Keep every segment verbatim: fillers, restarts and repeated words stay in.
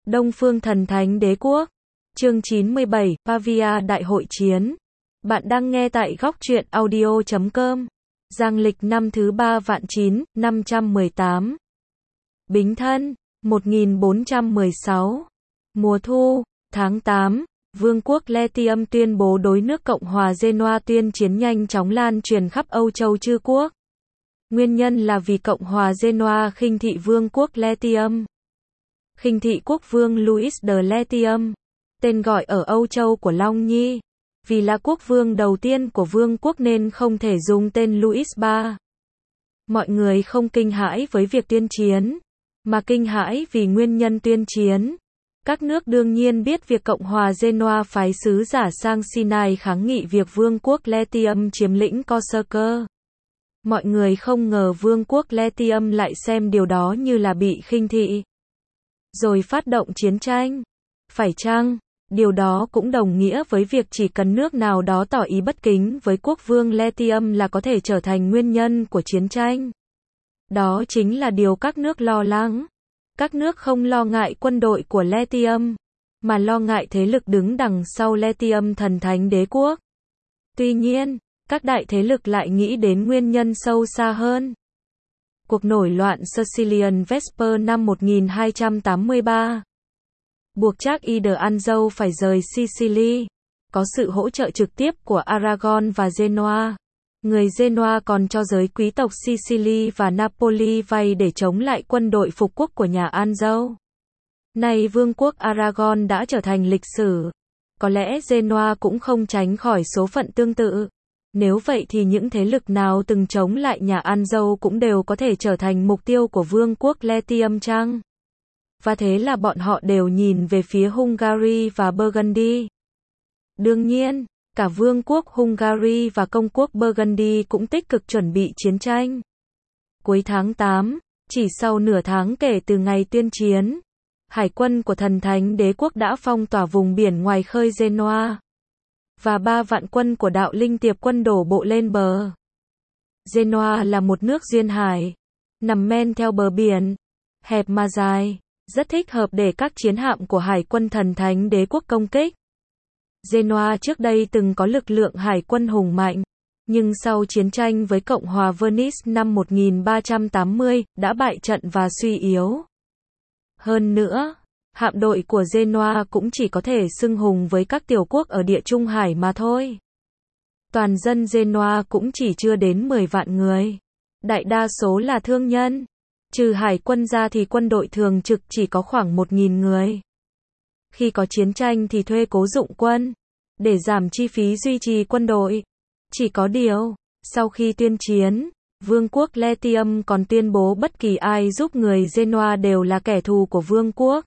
Đông Phương Thần Thánh Đế Quốc. Chương chín mươi bảy, Pavia Đại Hội Chiến. Bạn đang nghe tại góc truyện audio chấm com. Giang lịch năm thứ ba vạn chín, năm trăm mười tám. Bính Thân, một nghìn bốn trăm mười sáu. Mùa thu, tháng tám, Vương quốc Latium tuyên bố đối nước Cộng hòa Genoa tuyên chiến nhanh chóng lan truyền khắp Âu Châu Chư Quốc. Nguyên nhân là vì Cộng hòa Genoa khinh thị Vương quốc Latium. Khinh thị quốc vương Louis de Latium, tên gọi ở Âu Châu của Long Nhi. Vì là quốc vương đầu tiên của vương quốc nên không thể dùng tên Louis đệ tam. Mọi người không kinh hãi với việc tuyên chiến, mà kinh hãi vì nguyên nhân tuyên chiến. Các nước đương nhiên biết việc Cộng hòa Genoa phái sứ giả sang Sinai kháng nghị việc vương quốc Latium chiếm lĩnh Corsica. Mọi người không ngờ vương quốc Latium lại xem điều đó như là bị khinh thị, rồi phát động chiến tranh. Phải chăng, điều đó cũng đồng nghĩa với việc chỉ cần nước nào đó tỏ ý bất kính với quốc vương Latium là có thể trở thành nguyên nhân của chiến tranh? Đó chính là điều các nước lo lắng. Các nước không lo ngại quân đội của Latium, mà lo ngại thế lực đứng đằng sau Latium Thần Thánh Đế Quốc. Tuy nhiên, các đại thế lực lại nghĩ đến nguyên nhân sâu xa hơn. Cuộc nổi loạn Sicilian Vesper năm một nghìn hai trăm tám mươi ba buộc Charles de Anjou phải rời Sicily. Có sự hỗ trợ trực tiếp của Aragon và Genoa. Người Genoa còn cho giới quý tộc Sicily và Napoli vay để chống lại quân đội phục quốc của nhà Anjou. Nay vương quốc Aragon đã trở thành lịch sử. Có lẽ Genoa cũng không tránh khỏi số phận tương tự. Nếu vậy thì những thế lực nào từng chống lại nhà Anjou cũng đều có thể trở thành mục tiêu của vương quốc Latium chăng? Và thế là bọn họ đều nhìn về phía Hungary và Burgundy. Đương nhiên, cả vương quốc Hungary và công quốc Burgundy cũng tích cực chuẩn bị chiến tranh. Cuối tháng tám, chỉ sau nửa tháng kể từ ngày tuyên chiến, hải quân của Thần Thánh Đế Quốc đã phong tỏa vùng biển ngoài khơi Genoa, và ba vạn quân của đạo linh tiệp quân đổ bộ lên bờ. Genoa là một nước duyên hải, nằm men theo bờ biển, hẹp mà dài, rất thích hợp để các chiến hạm của hải quân Thần Thánh Đế Quốc công kích. Genoa trước đây từng có lực lượng hải quân hùng mạnh, nhưng sau chiến tranh với Cộng hòa Venice năm một nghìn ba trăm tám mươi, đã bại trận và suy yếu. Hơn nữa, hạm đội của Genoa cũng chỉ có thể xưng hùng với các tiểu quốc ở Địa Trung Hải mà thôi. Toàn dân Genoa cũng chỉ chưa đến mười vạn người. Đại đa số là thương nhân. Trừ hải quân ra thì quân đội thường trực chỉ có khoảng một nghìn người. Khi có chiến tranh thì thuê cố dụng quân, để giảm chi phí duy trì quân đội. Chỉ có điều, sau khi tuyên chiến, vương quốc Latium còn tuyên bố bất kỳ ai giúp người Genoa đều là kẻ thù của vương quốc.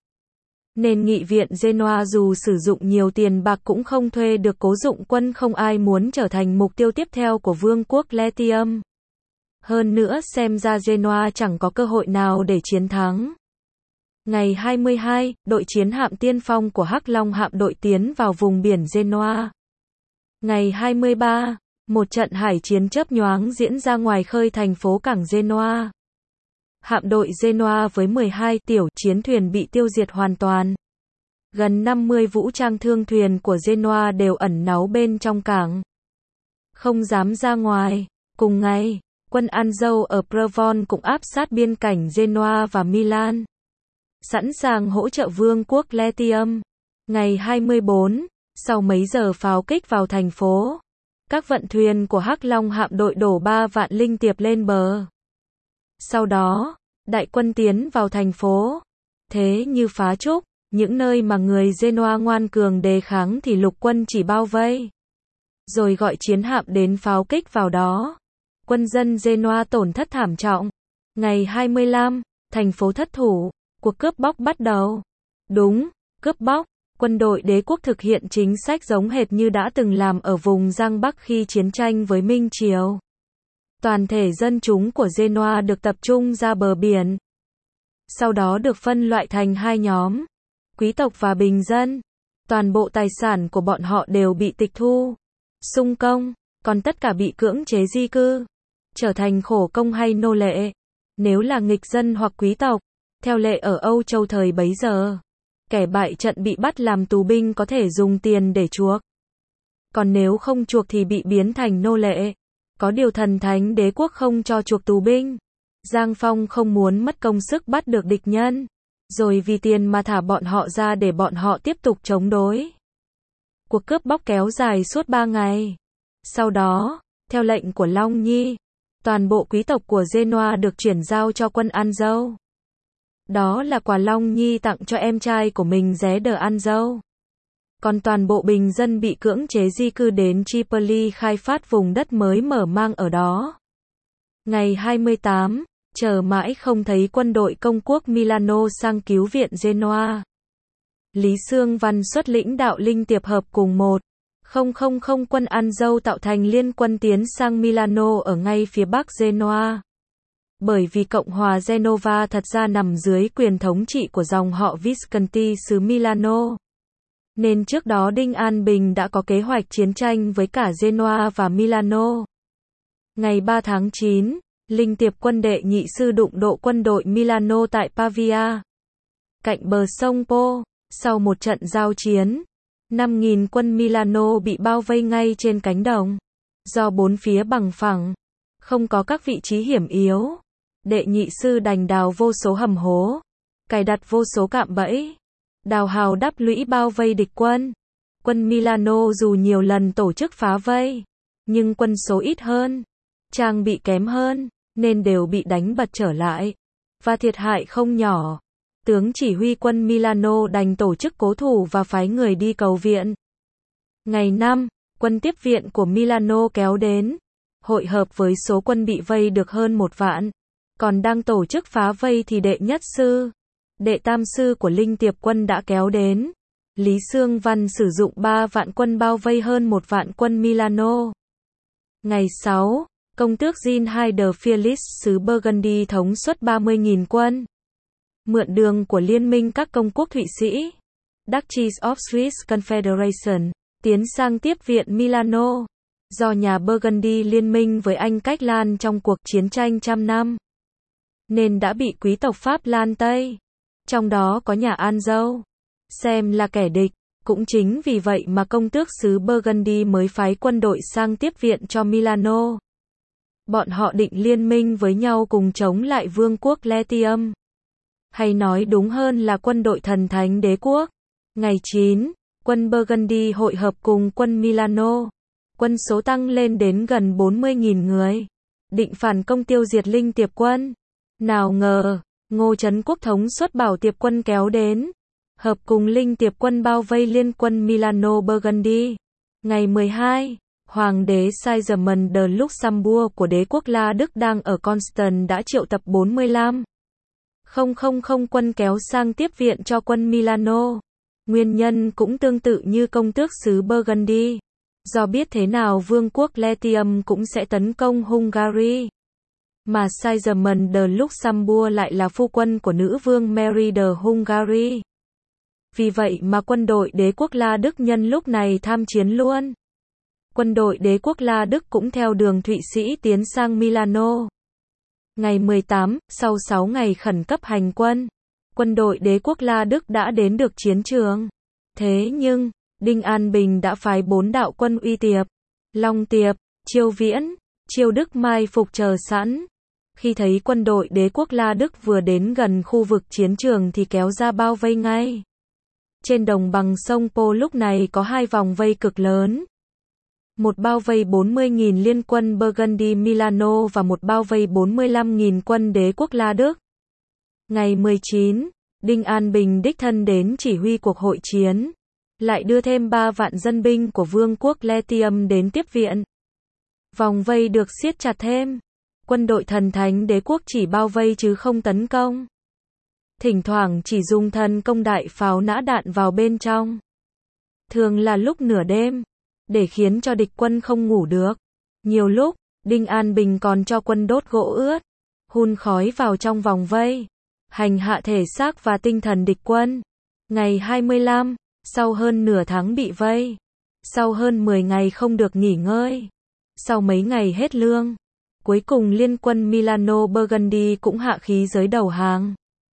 Nên nghị viện Genoa dù sử dụng nhiều tiền bạc cũng không thuê được cố dụng quân, không ai muốn trở thành mục tiêu tiếp theo của vương quốc Latium. Hơn nữa xem ra Genoa chẳng có cơ hội nào để chiến thắng. Ngày hai mươi hai, đội chiến hạm tiên phong của Hắc Long hạm đội tiến vào vùng biển Genoa. Ngày hai mươi ba, một trận hải chiến chớp nhoáng diễn ra ngoài khơi thành phố cảng Genoa. Hạm đội Genoa với mười hai tiểu chiến thuyền bị tiêu diệt hoàn toàn. Gần năm mươi vũ trang thương thuyền của Genoa đều ẩn náu bên trong cảng, không dám ra ngoài. Cùng ngày, quân Anjou ở Provence cũng áp sát biên cảnh Genoa và Milan, sẵn sàng hỗ trợ vương quốc Latium. Ngày hai mươi bốn, sau mấy giờ pháo kích vào thành phố, các vận thuyền của Hắc Long hạm đội đổ ba vạn linh tiệp lên bờ. Sau đó, đại quân tiến vào thành phố. Thế như phá trúc, những nơi mà người Genoa ngoan cường đề kháng thì lục quân chỉ bao vây, rồi gọi chiến hạm đến pháo kích vào đó. Quân dân Genoa tổn thất thảm trọng. Ngày hai mươi lăm, thành phố thất thủ, cuộc cướp bóc bắt đầu. Đúng, cướp bóc. Quân đội đế quốc thực hiện chính sách giống hệt như đã từng làm ở vùng Giang Bắc khi chiến tranh với Minh Triều. Toàn thể dân chúng của Genoa được tập trung ra bờ biển. Sau đó được phân loại thành hai nhóm, quý tộc và bình dân. Toàn bộ tài sản của bọn họ đều bị tịch thu, sung công, còn tất cả bị cưỡng chế di cư, trở thành khổ công hay nô lệ. Nếu là nghịch dân hoặc quý tộc, theo lệ ở Âu Châu thời bấy giờ, Kẻ bại trận bị bắt làm tù binh có thể dùng tiền để chuộc. Còn nếu không chuộc thì bị biến thành nô lệ. Có điều thần thánh đế quốc không cho chuộc tù binh. Giang Phong không muốn mất công sức bắt được địch nhân, rồi vì tiền mà thả bọn họ ra để bọn họ tiếp tục chống đối. Cuộc cướp bóc kéo dài suốt ba ngày. Sau đó, theo lệnh của Long Nhi, toàn bộ quý tộc của Genoa được chuyển giao cho quân An Dâu. Đó là quà Long Nhi tặng cho em trai của mình Ré đờ An Dâu. Còn toàn bộ bình dân bị cưỡng chế di cư đến Tripoli khai phát vùng đất mới mở mang ở đó. Ngày hai mươi tám, chờ mãi không thấy quân đội công quốc Milano sang cứu viện Genoa. Lý Xương Văn xuất lĩnh đạo linh tiệp hợp cùng một không không không quân An Dâu tạo thành liên quân tiến sang Milano ở ngay phía bắc Genoa. Bởi vì Cộng hòa Genova thật ra nằm dưới quyền thống trị của dòng họ Visconti xứ Milano, nên trước đó Đinh An Bình đã có kế hoạch chiến tranh với cả Genoa và Milano. Ngày ba tháng chín, linh tiệp quân đệ nhị sư đụng độ quân đội Milano tại Pavia, cạnh bờ sông Po. Sau một trận giao chiến, năm nghìn quân Milano bị bao vây ngay trên cánh đồng. Do bốn phía bằng phẳng, không có các vị trí hiểm yếu, đệ nhị sư đành đào vô số hầm hố, cài đặt vô số cạm bẫy, đào hào đắp lũy bao vây địch quân. Quân Milano dù nhiều lần tổ chức phá vây, nhưng quân số ít hơn, trang bị kém hơn, nên đều bị đánh bật trở lại, và thiệt hại không nhỏ. Tướng chỉ huy quân Milano đành tổ chức cố thủ và phái người đi cầu viện. Ngày năm, quân tiếp viện của Milano kéo đến, hội hợp với số quân bị vây được hơn một vạn. Còn đang tổ chức phá vây thì đệ nhất sư, đệ tam sư của linh tiệp quân đã kéo đến. Lý Xương Văn sử dụng ba vạn quân bao vây hơn một vạn quân Milano. Ngày sáu, công tước Jean hai de Felix xứ Burgundy thống suất ba mươi nghìn quân. Mượn đường của liên minh các công quốc Thụy Sĩ, Duchies of Swiss Confederation, tiến sang tiếp viện Milano. Do nhà Burgundy liên minh với Anh cách Lan trong cuộc chiến tranh trăm năm, nên đã bị quý tộc Pháp Lan Tây, trong đó có nhà An Dâu, xem là kẻ địch. Cũng chính vì vậy mà công tước xứ Burgundy mới phái quân đội sang tiếp viện cho Milano. Bọn họ định liên minh với nhau cùng chống lại vương quốc Latium, hay nói đúng hơn là quân đội thần thánh đế quốc. Ngày chín, quân Burgundy hội hợp cùng quân Milano. Quân số tăng lên đến gần bốn mươi nghìn người, định phản công tiêu diệt linh tiệp quân. Nào ngờ, Ngô Trấn Quốc thống suất bảo tiệp quân kéo đến, hợp cùng linh tiệp quân bao vây liên quân Milano Burgundy. Ngày mười hai, Hoàng đế Sigismund de Luxembourg của đế quốc La Đức đang ở Constance đã triệu tập bốn mươi lăm nghìn quân kéo sang tiếp viện cho quân Milano. Nguyên nhân cũng tương tự như công tước xứ Burgundy. Do biết thế nào vương quốc Latium cũng sẽ tấn công Hungary, mà Sigismund de Luxembourg lại là phu quân của nữ vương Mary de Hungary. Vì vậy mà quân đội đế quốc La Đức nhân lúc này tham chiến luôn. Quân đội đế quốc La Đức cũng theo đường Thụy Sĩ tiến sang Milano. Ngày mười tám, sau sáu ngày khẩn cấp hành quân, quân đội đế quốc La Đức đã đến được chiến trường. Thế nhưng, Đinh An Bình đã phái bốn đạo quân Uy Tiệp, Long Tiệp, Chiêu Viễn, Chiêu Đức mai phục chờ sẵn. Khi thấy quân đội đế quốc La Đức vừa đến gần khu vực chiến trường thì kéo ra bao vây ngay. Trên đồng bằng sông Po lúc này có hai vòng vây cực lớn. Một bao vây bốn mươi nghìn liên quân Burgundy Milano và một bao vây bốn mươi lăm nghìn quân đế quốc La Đức. Ngày mười chín, Đinh An Bình đích thân đến chỉ huy cuộc hội chiến, lại đưa thêm ba vạn dân binh của vương quốc Latium đến tiếp viện. Vòng vây được siết chặt thêm. Quân đội thần thánh đế quốc chỉ bao vây chứ không tấn công. Thỉnh thoảng chỉ dùng thần công đại pháo nã đạn vào bên trong. Thường là lúc nửa đêm, để khiến cho địch quân không ngủ được. Nhiều lúc, Đinh An Bình còn cho quân đốt gỗ ướt, hun khói vào trong vòng vây, hành hạ thể xác và tinh thần địch quân. Ngày hai mươi lăm, sau hơn nửa tháng bị vây, sau hơn mười ngày không được nghỉ ngơi, sau mấy ngày hết lương, cuối cùng liên quân Milano Burgundy cũng hạ khí giới đầu hàng.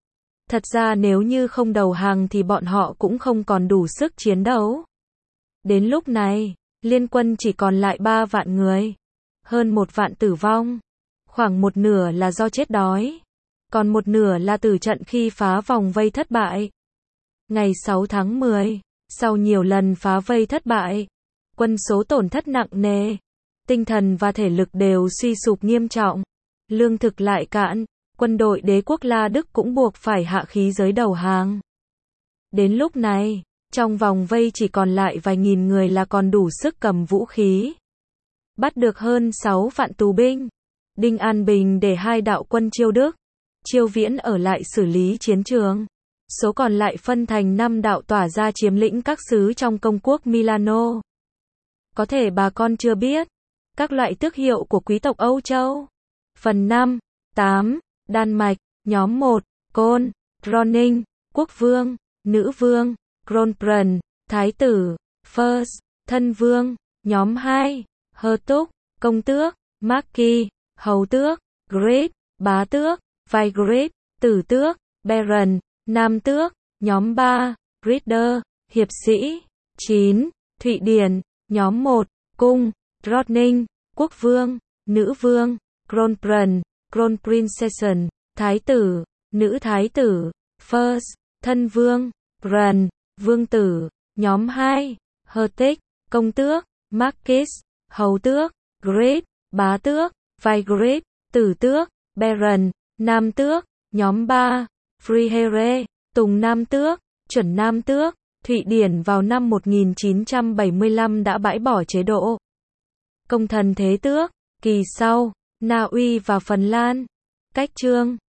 Thật ra nếu như không đầu hàng thì bọn họ cũng không còn đủ sức chiến đấu. Đến lúc này, liên quân chỉ còn lại ba vạn người. Hơn một vạn tử vong. Khoảng một nửa là do chết đói. Còn một nửa là tử trận khi phá vòng vây thất bại. Ngày sáu tháng mười, sau nhiều lần phá vây thất bại, quân số tổn thất nặng nề. Tinh thần và thể lực đều suy sụp nghiêm trọng. Lương thực lại cạn, quân đội đế quốc La Đức cũng buộc phải hạ khí giới đầu hàng. Đến lúc này, trong vòng vây chỉ còn lại vài nghìn người là còn đủ sức cầm vũ khí. Bắt được hơn sáu vạn tù binh. Đinh An Bình để hai đạo quân Chiêu Đức, Chiêu Viễn ở lại xử lý chiến trường. Số còn lại phân thành năm đạo tỏa ra chiếm lĩnh các xứ trong công quốc Milano. Có thể bà con chưa biết các loại tước hiệu của quý tộc Âu Châu. Phần năm, tám, Đan Mạch, nhóm một, Côn, Roning, quốc vương, nữ vương, Kronprinz, thái tử, First, thân vương, nhóm hai, Hertug, công tước, Marquis, hầu tước, Great, bá tước, Vicegrave, tử tước, Baron, nam tước, nhóm ba, Ritter, hiệp sĩ, chín, Thụy Điển, nhóm một, cung, Rodning, quốc vương, nữ vương, Kronprinz, Kronprinzessin, thái tử, nữ thái tử, First, thân vương, Grand, vương tử, nhóm hai, Hertig, công tước, Marquis, hầu tước, Great, bá tước, Vicegrave, tử tước, Baron, nam tước, nhóm ba, Freiherre, tùng nam tước, chuẩn nam tước. Thụy Điển vào năm một nghìn chín trăm bảy mươi lăm đã bãi bỏ chế độ công thần thế tước. Kỳ sau, Na Uy và Phần Lan. Cách chương